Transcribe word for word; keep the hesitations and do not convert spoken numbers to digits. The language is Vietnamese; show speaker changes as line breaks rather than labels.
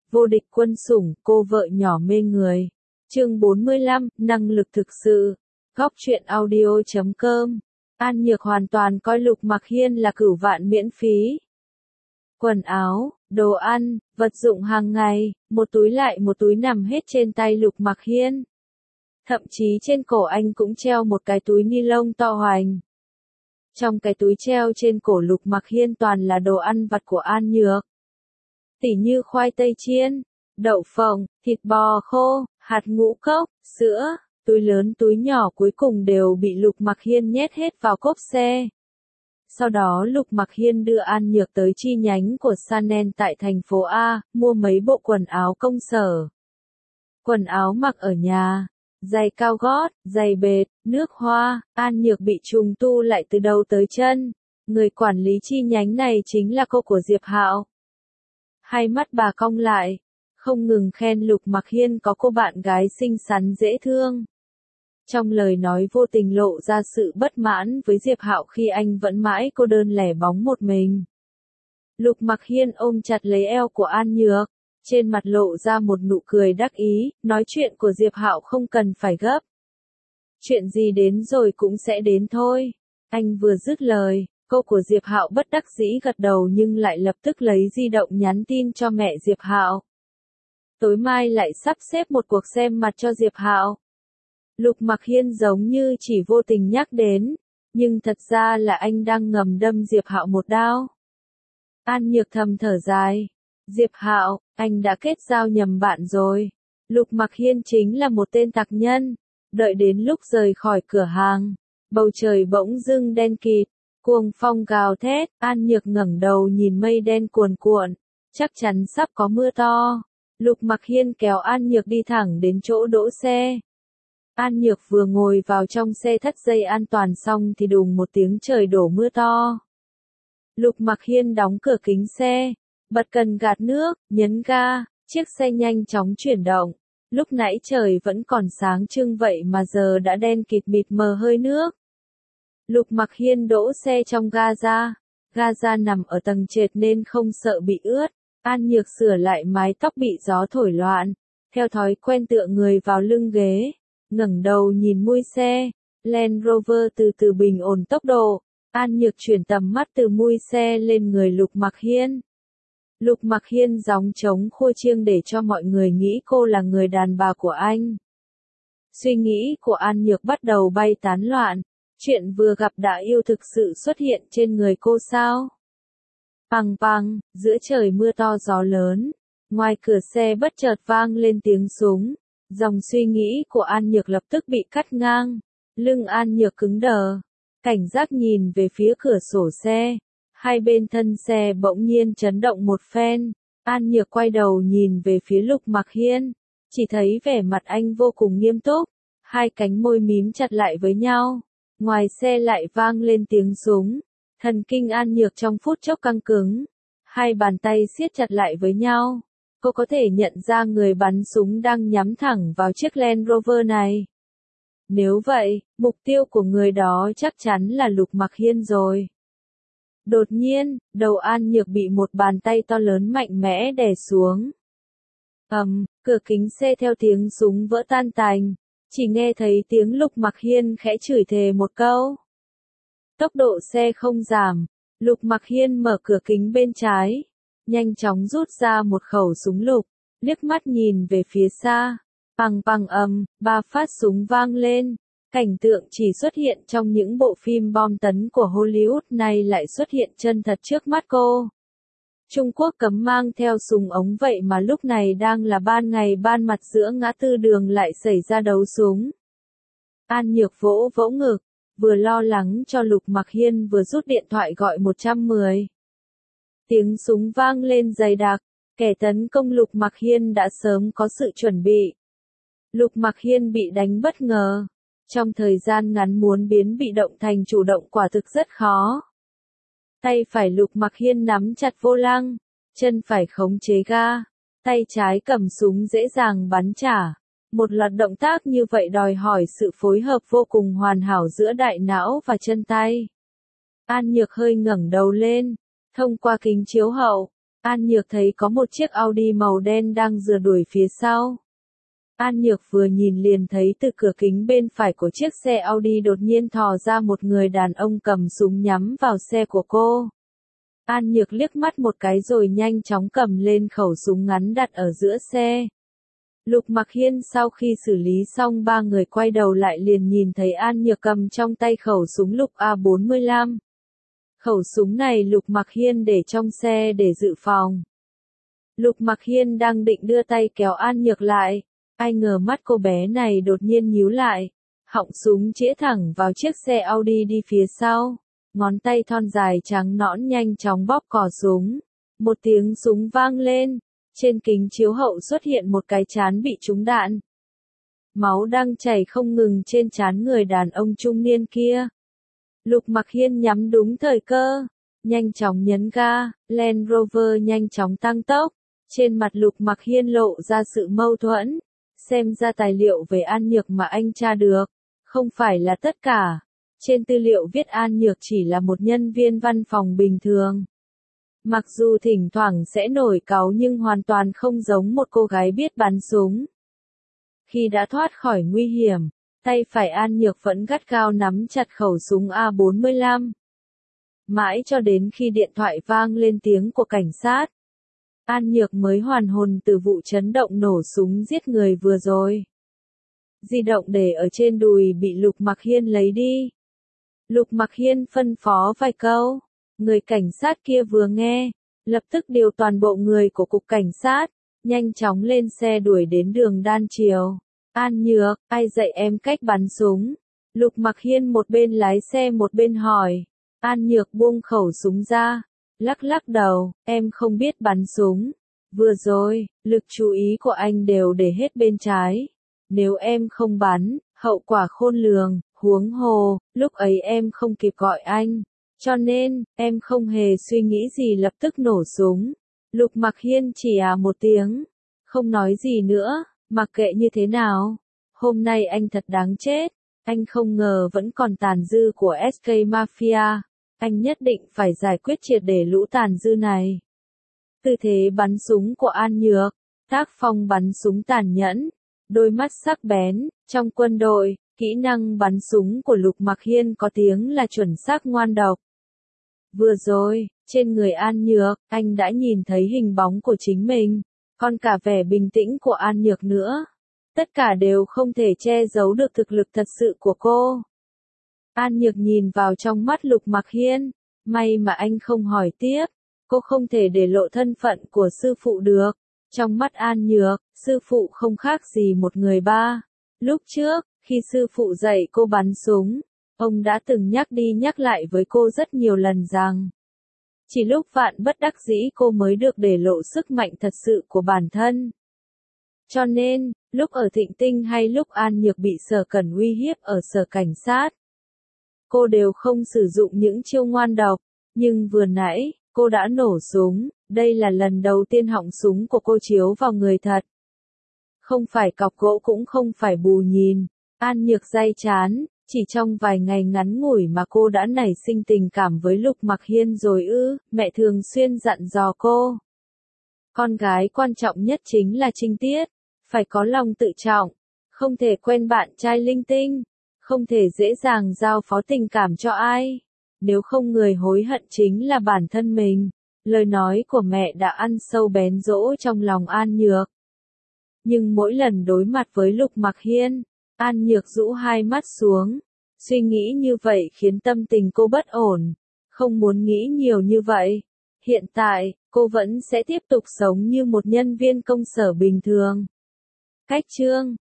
Vô địch quân sủng, cô vợ nhỏ mê người. Chương bốn mươi lăm, năng lực thực sự. Góc truyện audio chấm com. An Nhược hoàn toàn coi Lục Mặc Hiên là cửu vạn miễn phí. Quần áo, đồ ăn, vật dụng hàng ngày, một túi lại một túi nằm hết trên tay Lục Mặc Hiên. Thậm chí trên cổ anh cũng treo một cái túi ni lông to hoành. Trong cái túi treo trên cổ Lục Mặc Hiên toàn là đồ ăn vặt của An Nhược. Tỉ như khoai tây chiên, đậu phộng, thịt bò khô, hạt ngũ cốc, sữa, túi lớn túi nhỏ cuối cùng đều bị Lục Mặc Hiên nhét hết vào cốp xe. Sau đó Lục Mặc Hiên đưa An Nhược tới chi nhánh của Chanel tại thành phố A, mua mấy bộ quần áo công sở. Quần áo mặc ở nhà, giày cao gót, giày bệt, nước hoa, An Nhược bị trùng tu lại từ đầu tới chân. Người quản lý chi nhánh này chính là cô của Diệp Hạo. Hai mắt bà cong lại, không ngừng khen Lục Mặc Hiên có cô bạn gái xinh xắn dễ thương. Trong lời nói vô tình lộ ra sự bất mãn với Diệp Hạo khi anh vẫn mãi cô đơn lẻ bóng một mình. Lục Mặc Hiên ôm chặt lấy eo của An Nhược, trên mặt lộ ra một nụ cười đắc ý, nói chuyện của Diệp Hạo không cần phải gấp. Chuyện gì đến rồi cũng sẽ đến thôi. Anh vừa dứt lời, cô của Diệp Hạo bất đắc dĩ gật đầu nhưng lại lập tức lấy di động nhắn tin cho mẹ Diệp Hạo. Tối mai lại sắp xếp một cuộc xem mặt cho Diệp Hạo. Lục Mặc Hiên giống như chỉ vô tình nhắc đến, nhưng thật ra là anh đang ngầm đâm Diệp Hạo một đao. An Nhược thầm thở dài. Diệp Hạo, anh đã kết giao nhầm bạn rồi. Lục Mặc Hiên chính là một tên tặc nhân. Đợi đến lúc rời khỏi cửa hàng, bầu trời bỗng dưng đen kịt, cuồng phong gào thét, An Nhược ngẩng đầu nhìn mây đen cuồn cuộn, chắc chắn sắp có mưa to. Lục Mặc Hiên kéo An Nhược đi thẳng đến chỗ đỗ xe. An Nhược vừa ngồi vào trong xe thắt dây an toàn xong thì đùng một tiếng trời đổ mưa to. Lục Mặc Hiên đóng cửa kính xe, bật cần gạt nước, nhấn ga, chiếc xe nhanh chóng chuyển động. Lúc nãy trời vẫn còn sáng trưng vậy mà giờ đã đen kịt mịt mờ hơi nước. Lục Mặc Hiên đỗ xe trong ga-ra. Ga-ra nằm ở tầng trệt nên không sợ bị ướt. An Nhược sửa lại mái tóc bị gió thổi loạn, theo thói quen tựa người vào lưng ghế, ngẩng đầu nhìn mui xe. Land Rover từ từ bình ổn tốc độ. An Nhược chuyển tầm mắt từ mui xe lên người Lục Mặc Hiên. Lục Mặc Hiên gióng trống khua chiêng để cho mọi người nghĩ cô là người đàn bà của anh. Suy nghĩ của An Nhược bắt đầu bay tán loạn. Chuyện vừa gặp đã yêu thực sự xuất hiện trên người cô sao? Pằng pằng, giữa trời mưa to gió lớn. Ngoài cửa xe bất chợt vang lên tiếng súng. Dòng suy nghĩ của An Nhược lập tức bị cắt ngang. Lưng An Nhược cứng đờ. Cảnh giác nhìn về phía cửa sổ xe. Hai bên thân xe bỗng nhiên chấn động một phen. An Nhược quay đầu nhìn về phía Lục Mặc Hiên. Chỉ thấy vẻ mặt anh vô cùng nghiêm túc. Hai cánh môi mím chặt lại với nhau. Ngoài xe lại vang lên tiếng súng. Thần kinh An Nhược trong phút chốc căng cứng. Hai bàn tay siết chặt lại với nhau. Cô có thể nhận ra người bắn súng đang nhắm thẳng vào chiếc Land Rover này. Nếu vậy, mục tiêu của người đó chắc chắn là Lục Mặc Hiên rồi. Đột nhiên, đầu An Nhược bị một bàn tay to lớn mạnh mẽ đè xuống. Ầm, cửa kính xe theo tiếng súng vỡ tan tành. Chỉ nghe thấy tiếng Lục Mặc Hiên khẽ chửi thề một câu. Tốc độ xe không giảm. Lục Mặc Hiên mở cửa kính bên trái. Nhanh chóng rút ra một khẩu súng lục. Liếc mắt nhìn về phía xa. Pằng pằng ầm, ba phát súng vang lên. Cảnh tượng chỉ xuất hiện trong những bộ phim bom tấn của Hollywood này lại xuất hiện chân thật trước mắt cô. Trung Quốc cấm mang theo súng ống vậy mà lúc này đang là ban ngày ban mặt giữa ngã tư đường lại xảy ra đấu súng. An Nhược vỗ vỗ ngực, vừa lo lắng cho Lục Mặc Hiên vừa rút điện thoại gọi một một không. Tiếng súng vang lên dày đặc, kẻ tấn công Lục Mặc Hiên đã sớm có sự chuẩn bị. Lục Mặc Hiên bị đánh bất ngờ. Trong thời gian ngắn muốn biến bị động thành chủ động quả thực rất khó. Tay phải Lục Mặc Hiên nắm chặt vô lăng, chân phải khống chế ga, tay trái cầm súng dễ dàng bắn trả. Một loạt động tác như vậy đòi hỏi sự phối hợp vô cùng hoàn hảo giữa đại não và chân tay. An Nhược hơi ngẩng đầu lên, thông qua kính chiếu hậu, An Nhược thấy có một chiếc Audi màu đen đang rượt đuổi phía sau. An Nhược vừa nhìn liền thấy từ cửa kính bên phải của chiếc xe Audi đột nhiên thò ra một người đàn ông cầm súng nhắm vào xe của cô. An Nhược liếc mắt một cái rồi nhanh chóng cầm lên khẩu súng ngắn đặt ở giữa xe. Lục Mặc Hiên sau khi xử lý xong ba người quay đầu lại liền nhìn thấy An Nhược cầm trong tay khẩu súng lục A bốn mươi lăm. Khẩu súng này Lục Mặc Hiên để trong xe để dự phòng. Lục Mặc Hiên đang định đưa tay kéo An Nhược lại, ai ngờ mắt cô bé này đột nhiên nhíu lại, họng súng chĩa thẳng vào chiếc xe Audi đi phía sau, ngón tay thon dài trắng nõn nhanh chóng bóp cò súng. Một tiếng súng vang lên, trên kính chiếu hậu xuất hiện một cái trán bị trúng đạn. Máu đang chảy không ngừng trên trán người đàn ông trung niên kia. Lục Mặc Hiên nhắm đúng thời cơ, nhanh chóng nhấn ga, Land Rover nhanh chóng tăng tốc. Trên mặt Lục Mặc Hiên lộ ra sự mâu thuẫn, xem ra tài liệu về An Nhược mà anh tra được, không phải là tất cả. Trên tư liệu viết An Nhược chỉ là một nhân viên văn phòng bình thường. Mặc dù thỉnh thoảng sẽ nổi cáu nhưng hoàn toàn không giống một cô gái biết bắn súng. Khi đã thoát khỏi nguy hiểm, tay phải An Nhược vẫn gắt gao nắm chặt khẩu súng A bốn mươi lăm. Mãi cho đến khi điện thoại vang lên tiếng của cảnh sát, An Nhược mới hoàn hồn từ vụ chấn động nổ súng giết người vừa rồi. Di động để ở trên đùi bị Lục Mặc Hiên lấy đi. Lục Mặc Hiên phân phó vài câu, người cảnh sát kia vừa nghe, lập tức điều toàn bộ người của cục cảnh sát, nhanh chóng lên xe đuổi đến đường Đan Triều. An Nhược, ai dạy em cách bắn súng? Lục Mặc Hiên một bên lái xe một bên hỏi. An Nhược buông khẩu súng ra, lắc lắc đầu, em không biết bắn súng. Vừa rồi, lực chú ý của anh đều để hết bên trái. Nếu em không bắn, hậu quả khôn lường, huống hồ, lúc ấy em không kịp gọi anh. Cho nên, em không hề suy nghĩ gì lập tức nổ súng. Lục Mặc Hiên chỉ à một tiếng, không nói gì nữa, mặc kệ như thế nào. Hôm nay anh thật đáng chết, anh không ngờ vẫn còn tàn dư của ét ca Mafia. Anh nhất định phải giải quyết triệt để lũ tàn dư này. Tư thế bắn súng của An Nhược, tác phong bắn súng tàn nhẫn, đôi mắt sắc bén, trong quân đội, kỹ năng bắn súng của Lục Mặc Hiên có tiếng là chuẩn xác ngoan độc. Vừa rồi, trên người An Nhược, anh đã nhìn thấy hình bóng của chính mình, còn cả vẻ bình tĩnh của An Nhược nữa. Tất cả đều không thể che giấu được thực lực thật sự của cô. An Nhược nhìn vào trong mắt Lục Mặc Hiên, may mà anh không hỏi tiếp, cô không thể để lộ thân phận của sư phụ được. Trong mắt An Nhược, sư phụ không khác gì một người ba. Lúc trước, khi sư phụ dạy cô bắn súng, ông đã từng nhắc đi nhắc lại với cô rất nhiều lần rằng, chỉ lúc vạn bất đắc dĩ cô mới được để lộ sức mạnh thật sự của bản thân. Cho nên, lúc ở Thịnh Tinh hay lúc An Nhược bị Sở Cẩn uy hiếp ở sở cảnh sát, cô đều không sử dụng những chiêu ngoan độc, nhưng vừa nãy, cô đã nổ súng, đây là lần đầu tiên họng súng của cô chiếu vào người thật. Không phải cọc gỗ cũng không phải bù nhìn, An Nhược day chán, chỉ trong vài ngày ngắn ngủi mà cô đã nảy sinh tình cảm với Lục Mặc Hiên rồi ư, mẹ thường xuyên dặn dò cô. Con gái quan trọng nhất chính là trinh tiết, phải có lòng tự trọng, không thể quen bạn trai linh tinh, không thể dễ dàng giao phó tình cảm cho ai. Nếu không người hối hận chính là bản thân mình. Lời nói của mẹ đã ăn sâu bén rỗ trong lòng An Nhược. Nhưng mỗi lần đối mặt với Lục Mặc Hiên, An Nhược rũ hai mắt xuống. Suy nghĩ như vậy khiến tâm tình cô bất ổn. Không muốn nghĩ nhiều như vậy. Hiện tại, cô vẫn sẽ tiếp tục sống như một nhân viên công sở bình thường. Cách chương